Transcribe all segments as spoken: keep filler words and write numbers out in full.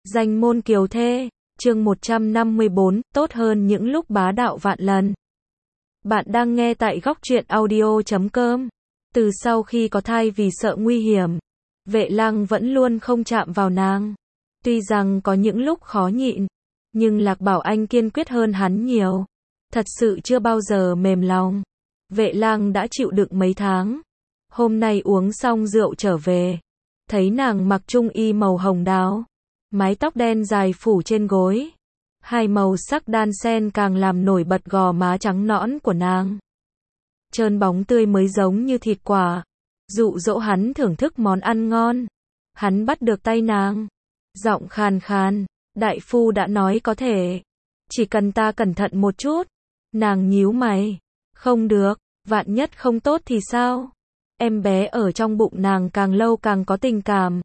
Danh môn kiều thê, chương một trăm năm mươi bốn, tốt hơn những lúc bá đạo vạn lần. Bạn đang nghe tại góc truyện audio chấm com. Từ sau khi có thai vì sợ nguy hiểm, Vệ Lăng vẫn luôn không chạm vào nàng. Tuy rằng có những lúc khó nhịn, nhưng Lạc Bảo Anh kiên quyết hơn hắn nhiều. Thật sự chưa bao giờ mềm lòng. Vệ Lăng đã chịu đựng mấy tháng. Hôm nay uống xong rượu trở về, thấy nàng mặc trung y màu hồng đào, mái tóc đen dài phủ trên gối. Hai màu sắc đan xen càng làm nổi bật gò má trắng nõn của nàng. Trơn bóng tươi mới giống như thịt quả. Dụ dỗ hắn thưởng thức món ăn ngon. Hắn bắt được tay nàng. Giọng khàn khàn, đại phu đã nói có thể. Chỉ cần ta cẩn thận một chút. Nàng nhíu mày. Không được, vạn nhất không tốt thì sao? Em bé ở trong bụng nàng càng lâu càng có tình cảm.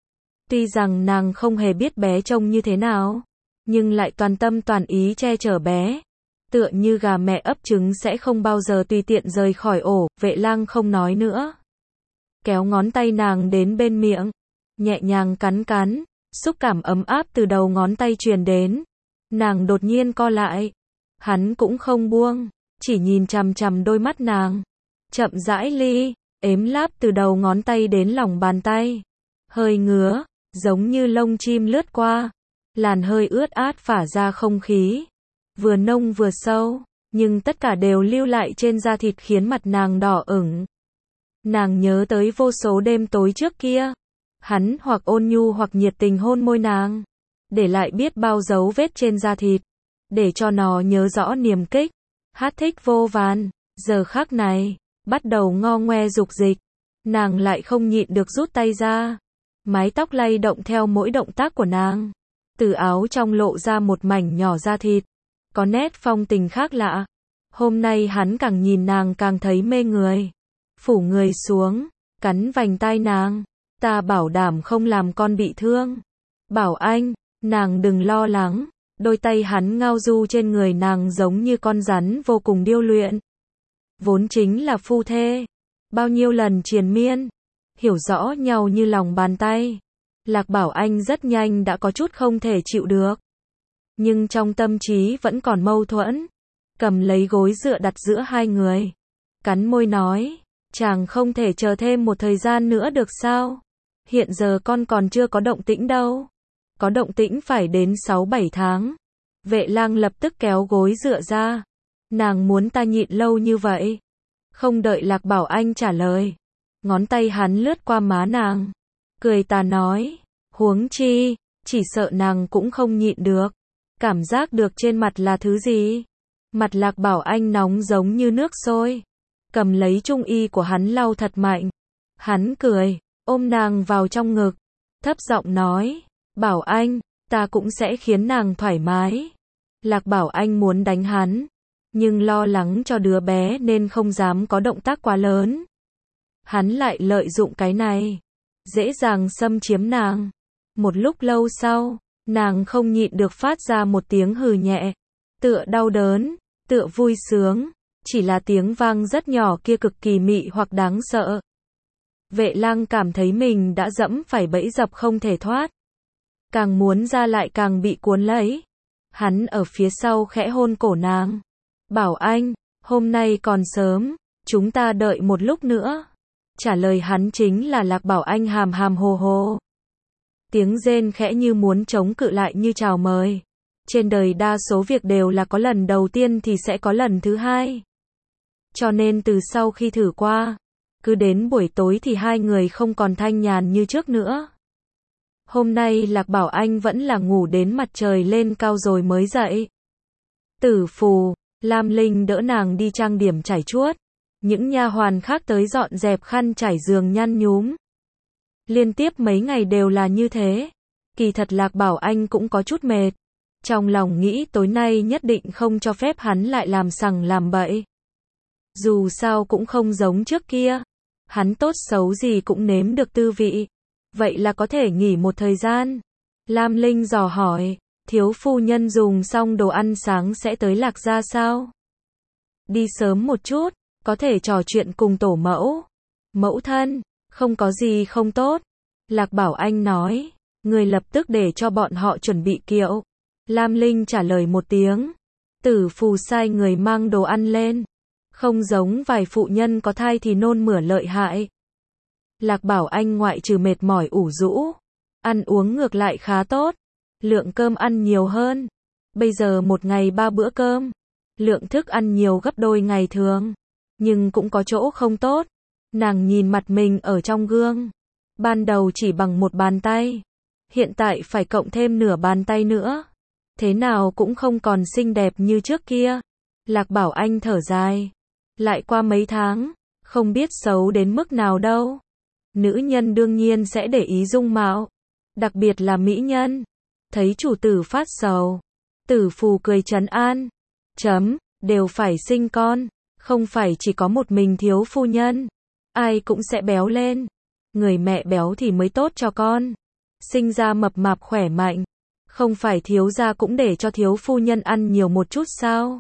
Tuy rằng nàng không hề biết bé trông như thế nào, nhưng lại toàn tâm toàn ý che chở bé. Tựa như gà mẹ ấp trứng sẽ không bao giờ tùy tiện rời khỏi ổ. Vệ Lăng không nói nữa. Kéo ngón tay nàng đến bên miệng, nhẹ nhàng cắn cắn, xúc cảm ấm áp từ đầu ngón tay truyền đến. Nàng đột nhiên co lại. Hắn cũng không buông, chỉ nhìn chằm chằm đôi mắt nàng. Chậm rãi ly, ếm láp từ đầu ngón tay đến lòng bàn tay. Hơi ngứa, giống như lông chim lướt qua. Làn hơi ướt át phả ra không khí. Vừa nông vừa sâu, nhưng tất cả đều lưu lại trên da thịt khiến mặt nàng đỏ ửng. Nàng nhớ tới vô số đêm tối trước kia. Hắn hoặc ôn nhu hoặc nhiệt tình hôn môi nàng. Để lại biết bao dấu vết trên da thịt. Để cho nó nhớ rõ niềm kích. Hát thích vô vàn. Giờ khắc này, bắt đầu ngo ngoe dục dịch. Nàng lại không nhịn được rút tay ra. Mái tóc lay động theo mỗi động tác của nàng. Từ áo trong lộ ra một mảnh nhỏ da thịt. Có nét phong tình khác lạ. Hôm nay hắn càng nhìn nàng càng thấy mê người. Phủ người xuống, cắn vành tai nàng. Ta bảo đảm không làm con bị thương. Bảo Anh, nàng đừng lo lắng. Đôi tay hắn ngao du trên người nàng giống như con rắn vô cùng điêu luyện. Vốn chính là phu thê. Bao nhiêu lần triền miên. Hiểu rõ nhau như lòng bàn tay. Lạc Bảo Anh rất nhanh đã có chút không thể chịu được. Nhưng trong tâm trí vẫn còn mâu thuẫn. Cầm lấy gối dựa đặt giữa hai người. Cắn môi nói. Chàng không thể chờ thêm một thời gian nữa được sao? Hiện giờ con còn chưa có động tĩnh đâu. Có động tĩnh phải đến sáu bảy tháng. Vệ Lăng lập tức kéo gối dựa ra. Nàng muốn ta nhịn lâu như vậy. Không đợi Lạc Bảo Anh trả lời. Ngón tay hắn lướt qua má nàng. Cười tà nói. Huống chi, chỉ sợ nàng cũng không nhịn được. Cảm giác được trên mặt là thứ gì? Mặt Lạc Bảo Anh nóng giống như nước sôi. Cầm lấy trung y của hắn lau thật mạnh. Hắn cười, ôm nàng vào trong ngực. Thấp giọng nói. Bảo Anh, ta cũng sẽ khiến nàng thoải mái. Lạc Bảo Anh muốn đánh hắn. Nhưng lo lắng cho đứa bé nên không dám có động tác quá lớn. Hắn lại lợi dụng cái này. Dễ dàng xâm chiếm nàng. Một lúc lâu sau, nàng không nhịn được phát ra một tiếng hừ nhẹ. Tựa đau đớn, tựa vui sướng. Chỉ là tiếng vang rất nhỏ kia cực kỳ mị hoặc đáng sợ. Vệ Lăng cảm thấy mình đã dẫm phải bẫy dập không thể thoát. Càng muốn ra lại càng bị cuốn lấy. Hắn ở phía sau khẽ hôn cổ nàng. Bảo Anh, hôm nay còn sớm, chúng ta đợi một lúc nữa. Trả lời hắn chính là Lạc Bảo Anh hàm hàm hồ hồ. Tiếng rên khẽ như muốn chống cự lại như chào mời. Trên đời đa số việc đều là có lần đầu tiên thì sẽ có lần thứ hai. Cho nên từ sau khi thử qua, cứ đến buổi tối thì hai người không còn thanh nhàn như trước nữa. Hôm nay Lạc Bảo Anh vẫn là ngủ đến mặt trời lên cao rồi mới dậy. Tử Phù, Lam Linh đỡ nàng đi trang điểm chải chuốt. Những nha hoàn khác tới dọn dẹp khăn trải giường nhăn nhúm. Liên tiếp mấy ngày đều là như thế. Kỳ thật Lạc Bảo Anh cũng có chút mệt. Trong lòng nghĩ tối nay nhất định không cho phép hắn lại làm sằng làm bậy. Dù sao cũng không giống trước kia. Hắn tốt xấu gì cũng nếm được tư vị. Vậy là có thể nghỉ một thời gian. Lam Linh dò hỏi. Thiếu phu nhân dùng xong đồ ăn sáng sẽ tới Lạc gia sao? Đi sớm một chút. Có thể trò chuyện cùng tổ mẫu. Mẫu thân, không có gì không tốt. Lạc Bảo Anh nói. Người lập tức để cho bọn họ chuẩn bị kiệu. Lam Linh trả lời một tiếng. Tử Phù sai người mang đồ ăn lên. Không giống vài phụ nhân có thai thì nôn mửa lợi hại. Lạc Bảo Anh ngoại trừ mệt mỏi ủ rũ, ăn uống ngược lại khá tốt. Lượng cơm ăn nhiều hơn. Bây giờ một ngày ba bữa cơm. Lượng thức ăn nhiều gấp đôi ngày thường. Nhưng cũng có chỗ không tốt. Nàng nhìn mặt mình ở trong gương. Ban đầu chỉ bằng một bàn tay. Hiện tại phải cộng thêm nửa bàn tay nữa. Thế nào cũng không còn xinh đẹp như trước kia. Lạc Bảo Anh thở dài. Lại qua mấy tháng, không biết xấu đến mức nào đâu. Nữ nhân đương nhiên sẽ để ý dung mạo. Đặc biệt là mỹ nhân. Thấy chủ tử phát sầu. Tử Phù cười trấn an. Chấm, đều phải sinh con. Không phải chỉ có một mình thiếu phu nhân. Ai cũng sẽ béo lên. Người mẹ béo thì mới tốt cho con. Sinh ra mập mạp khỏe mạnh. Không phải thiếu gia cũng để cho thiếu phu nhân ăn nhiều một chút sao?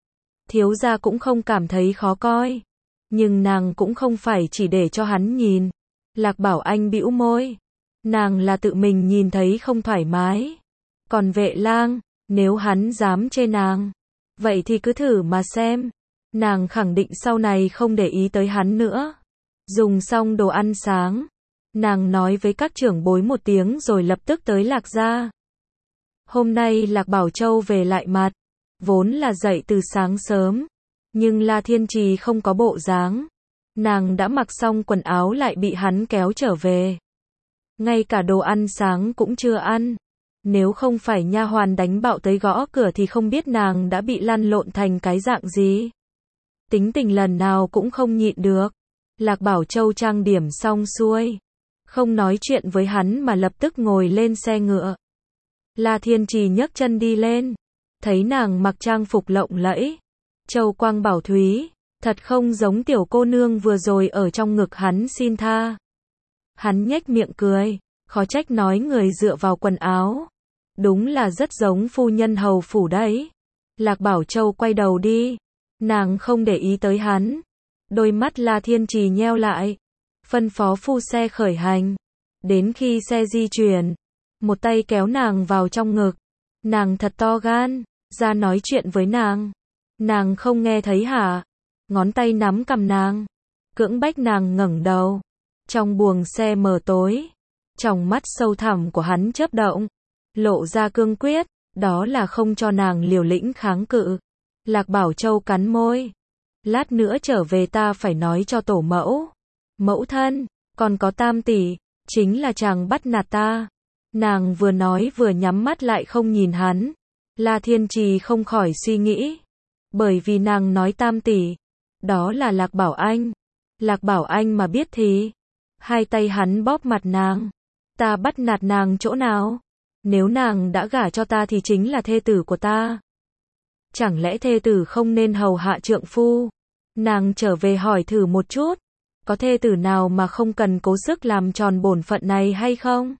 Thiếu gia cũng không cảm thấy khó coi. Nhưng nàng cũng không phải chỉ để cho hắn nhìn. Lạc Bảo Anh bĩu môi. Nàng là tự mình nhìn thấy không thoải mái. Còn Vệ Lang, nếu hắn dám chê nàng, vậy thì cứ thử mà xem. Nàng khẳng định sau này không để ý tới hắn nữa. Dùng xong đồ ăn sáng, nàng nói với các trưởng bối một tiếng rồi lập tức tới Lạc gia. Hôm nay Lạc Bảo Châu về lại mặt, vốn là dậy từ sáng sớm, nhưng La Thiên Trì không có bộ dáng. Nàng đã mặc xong quần áo lại bị hắn kéo trở về. Ngay cả đồ ăn sáng cũng chưa ăn. Nếu không phải nha hoàn đánh bạo tới gõ cửa thì không biết nàng đã bị lăn lộn thành cái dạng gì. Tính tình lần nào cũng không nhịn được. Lạc Bảo Châu trang điểm xong xuôi, không nói chuyện với hắn mà lập tức ngồi lên xe ngựa. La Thiên Trì nhấc chân đi lên, thấy nàng mặc trang phục lộng lẫy, châu quang bảo thúy, thật không giống tiểu cô nương vừa rồi ở trong ngực hắn xin tha. Hắn nhếch miệng cười, khó trách nói người dựa vào quần áo. Đúng là rất giống phu nhân hầu phủ đấy. Lạc Bảo Châu quay đầu đi, nàng không để ý tới hắn. Đôi mắt La Thiên Trì nheo lại, phân phó phu xe khởi hành. Đến khi xe di chuyển, một tay kéo nàng vào trong ngực. Nàng thật to gan, ra nói chuyện với nàng. Nàng không nghe thấy hả? Ngón tay nắm cằm nàng, cưỡng bách nàng ngẩng đầu. Trong buồng xe mờ tối, tròng mắt sâu thẳm của hắn chớp động, lộ ra cương quyết, đó là không cho nàng liều lĩnh kháng cự. Lạc Bảo Châu cắn môi. Lát nữa trở về ta phải nói cho tổ mẫu. Mẫu thân, còn có Tam tỷ, chính là chàng bắt nạt ta. Nàng vừa nói vừa nhắm mắt lại không nhìn hắn. La Thiên Trì không khỏi suy nghĩ. Bởi vì nàng nói Tam tỷ, đó là Lạc Bảo Anh. Lạc Bảo Anh mà biết thì. Hai tay hắn bóp mặt nàng. Ta bắt nạt nàng chỗ nào? Nếu nàng đã gả cho ta thì chính là thê tử của ta. Chẳng lẽ thê tử không nên hầu hạ trượng phu? Nàng trở về hỏi thử một chút. Có thê tử nào mà không cần cố sức làm tròn bổn phận này hay không?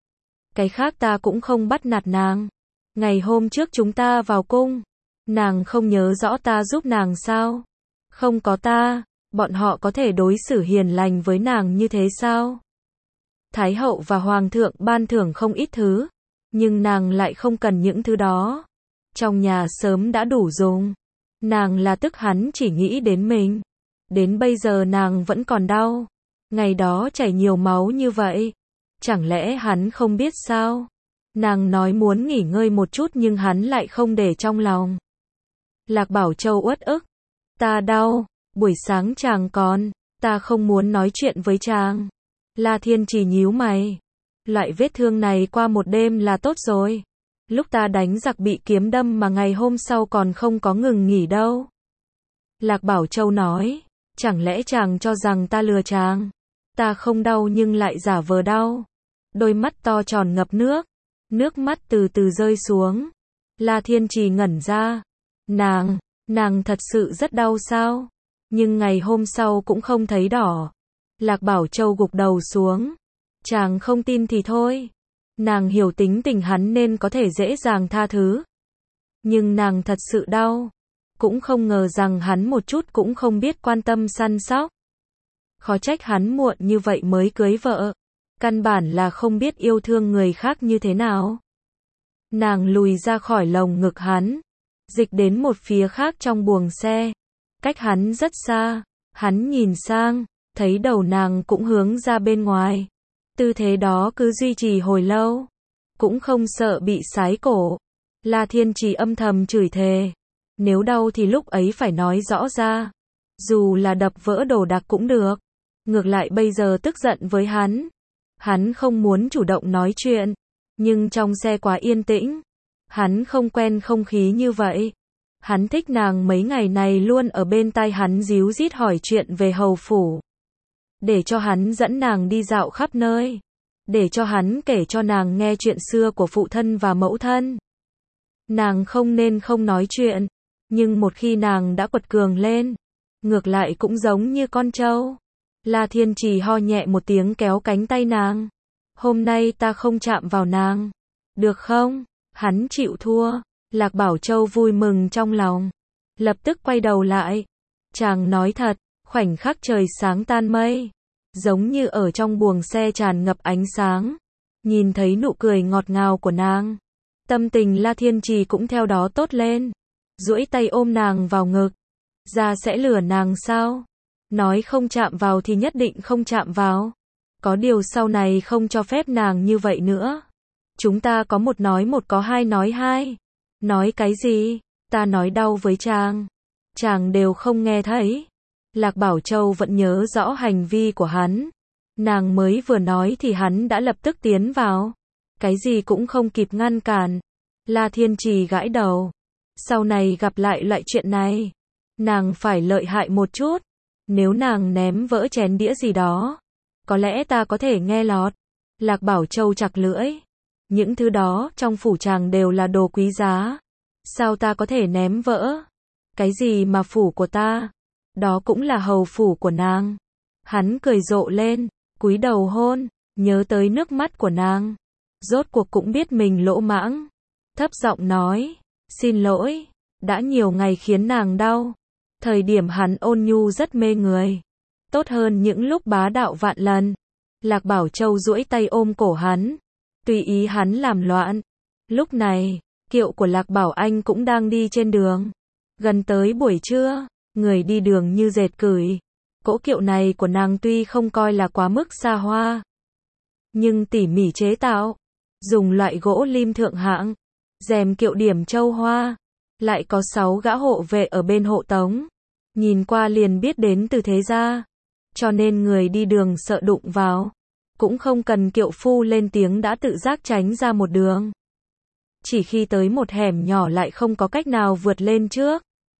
Cái khác ta cũng không bắt nạt nàng. Ngày hôm trước chúng ta vào cung, nàng không nhớ rõ ta giúp nàng sao? Không có ta, bọn họ có thể đối xử hiền lành với nàng như thế sao? Thái hậu và hoàng thượng ban thưởng không ít thứ, nhưng nàng lại không cần những thứ đó. Trong nhà sớm đã đủ dùng. Nàng là tức hắn chỉ nghĩ đến mình. Đến bây giờ nàng vẫn còn đau. Ngày đó chảy nhiều máu như vậy. Chẳng lẽ hắn không biết sao? Nàng nói muốn nghỉ ngơi một chút nhưng hắn lại không để trong lòng. Lạc Bảo Châu uất ức. Ta đau, buổi sáng chàng còn, ta không muốn nói chuyện với chàng. La Thiên Trì nhíu mày. Loại vết thương này qua một đêm là tốt rồi. Lúc ta đánh giặc bị kiếm đâm mà ngày hôm sau còn không có ngừng nghỉ đâu. Lạc Bảo Châu nói, chẳng lẽ chàng cho rằng ta lừa chàng? Ta không đau nhưng lại giả vờ đau. Đôi mắt to tròn ngập nước, nước mắt từ từ rơi xuống. La Thiên Trì ngẩn ra. Nàng, nàng thật sự rất đau sao? Nhưng ngày hôm sau cũng không thấy đỏ. Lạc Bảo Châu gục đầu xuống. Chàng không tin thì thôi. Nàng hiểu tính tình hắn nên có thể dễ dàng tha thứ. Nhưng nàng thật sự đau. Cũng không ngờ rằng hắn một chút cũng không biết quan tâm săn sóc. Khó trách hắn muộn như vậy mới cưới vợ. căn bản là không biết yêu thương người khác như thế nào. Nàng lùi ra khỏi lồng ngực hắn, dịch đến một phía khác trong buồng xe, cách hắn rất xa, hắn nhìn sang, thấy đầu nàng cũng hướng ra bên ngoài. Tư thế đó cứ duy trì hồi lâu, cũng không sợ bị sái cổ. La Thiên Trì âm thầm chửi thề, nếu đau thì lúc ấy phải nói rõ ra, dù là đập vỡ đồ đạc cũng được. Ngược lại bây giờ tức giận với hắn, hắn không muốn chủ động nói chuyện, nhưng trong xe quá yên tĩnh, hắn không quen không khí như vậy. Hắn thích nàng mấy ngày này luôn ở bên tai hắn díu dít hỏi chuyện về hầu phủ, để cho hắn dẫn nàng đi dạo khắp nơi, để cho hắn kể cho nàng nghe chuyện xưa của phụ thân và mẫu thân. Nàng không nên không nói chuyện, nhưng một khi nàng đã quật cường lên, ngược lại cũng giống như con trâu. La Thiên Trì ho nhẹ một tiếng kéo cánh tay nàng. Hôm nay ta không chạm vào nàng, được không? Hắn chịu thua. Lạc Bảo Châu vui mừng trong lòng, lập tức quay đầu lại. Chàng nói thật, khoảnh khắc trời sáng tan mây, giống như ở trong buồng xe tràn ngập ánh sáng. Nhìn thấy nụ cười ngọt ngào của nàng, tâm tình La Thiên Trì cũng theo đó tốt lên. Duỗi tay ôm nàng vào ngực. Ra sẽ lừa nàng sao? Nói không chạm vào thì nhất định không chạm vào. Có điều sau này không cho phép nàng như vậy nữa. Chúng ta có một nói một, có hai nói hai. Nói cái gì? Ta nói đau với chàng, chàng đều không nghe thấy. Lạc Bảo Châu vẫn nhớ rõ hành vi của hắn. Nàng mới vừa nói thì hắn đã lập tức tiến vào. Cái gì cũng không kịp ngăn cản. La Thiên Trì gãi đầu. Sau này gặp lại loại chuyện này, nàng phải lợi hại một chút. Nếu nàng ném vỡ chén đĩa gì đó, có lẽ ta có thể nghe lọt. Lạc Bảo Châu chặt lưỡi. Những thứ đó trong phủ chàng đều là đồ quý giá. Sao ta có thể ném vỡ? Cái gì mà phủ của ta? Đó cũng là hầu phủ của nàng. Hắn cười rộ lên, cúi đầu hôn, nhớ tới nước mắt của nàng. Rốt cuộc cũng biết mình lỗ mãng. Thấp giọng nói, xin lỗi, đã nhiều ngày khiến nàng đau. Thời điểm hắn ôn nhu rất mê người, tốt hơn những lúc bá đạo vạn lần. Lạc Bảo Châu duỗi tay ôm cổ hắn, tùy ý hắn làm loạn. Lúc này, kiệu của Lạc Bảo Anh cũng đang đi trên đường. Gần tới buổi trưa, người đi đường như dệt cửi. Cỗ kiệu này của nàng tuy không coi là quá mức xa hoa, nhưng tỉ mỉ chế tạo, dùng loại gỗ lim thượng hạng, rèm kiệu điểm châu hoa, lại có sáu gã hộ vệ ở bên hộ tống. Nhìn qua liền biết đến từ thế gia, cho nên người đi đường sợ đụng vào, cũng không cần kiệu phu lên tiếng đã tự giác tránh ra một đường. Chỉ khi tới một hẻm nhỏ lại không có cách nào vượt lên trước.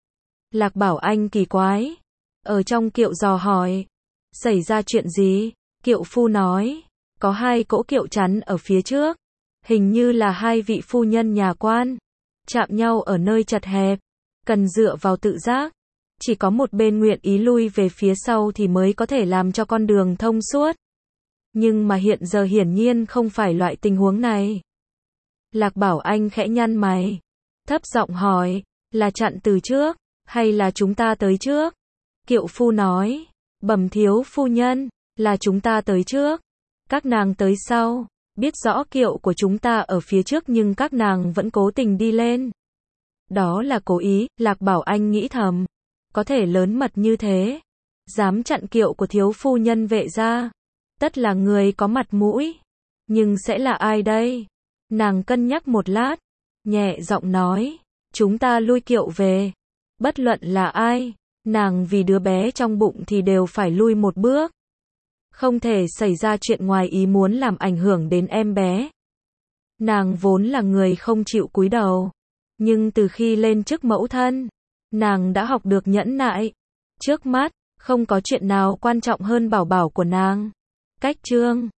Lạc Bảo Anh kỳ quái, ở trong kiệu dò hỏi, xảy ra chuyện gì? Kiệu phu nói, có hai cỗ kiệu chắn ở phía trước, hình như là hai vị phu nhân nhà quan, chạm nhau ở nơi chật hẹp, cần dựa vào tự giác. Chỉ có một bên nguyện ý lui về phía sau thì mới có thể làm cho con đường thông suốt. Nhưng mà hiện giờ hiển nhiên không phải loại tình huống này. Lạc Bảo Anh khẽ nhăn mày, thấp giọng hỏi, là chặn từ trước, hay là chúng ta tới trước? Kiệu phu nói, bẩm thiếu phu nhân, là chúng ta tới trước, các nàng tới sau. Biết rõ kiệu của chúng ta ở phía trước nhưng các nàng vẫn cố tình đi lên. Đó là cố ý, Lạc Bảo Anh nghĩ thầm. Có thể lớn mật như thế, dám chặn kiệu của thiếu phu nhân Vệ gia, tất là người có mặt mũi. Nhưng sẽ là ai đây? Nàng cân nhắc một lát, nhẹ giọng nói, chúng ta lui kiệu về. Bất luận là ai, nàng vì đứa bé trong bụng thì đều phải lui một bước. Không thể xảy ra chuyện ngoài ý muốn làm ảnh hưởng đến em bé. Nàng vốn là người không chịu cúi đầu, nhưng từ khi lên chức mẫu thân, nàng đã học được nhẫn nại. Trước mắt, không có chuyện nào quan trọng hơn bảo bảo của nàng. Cách chương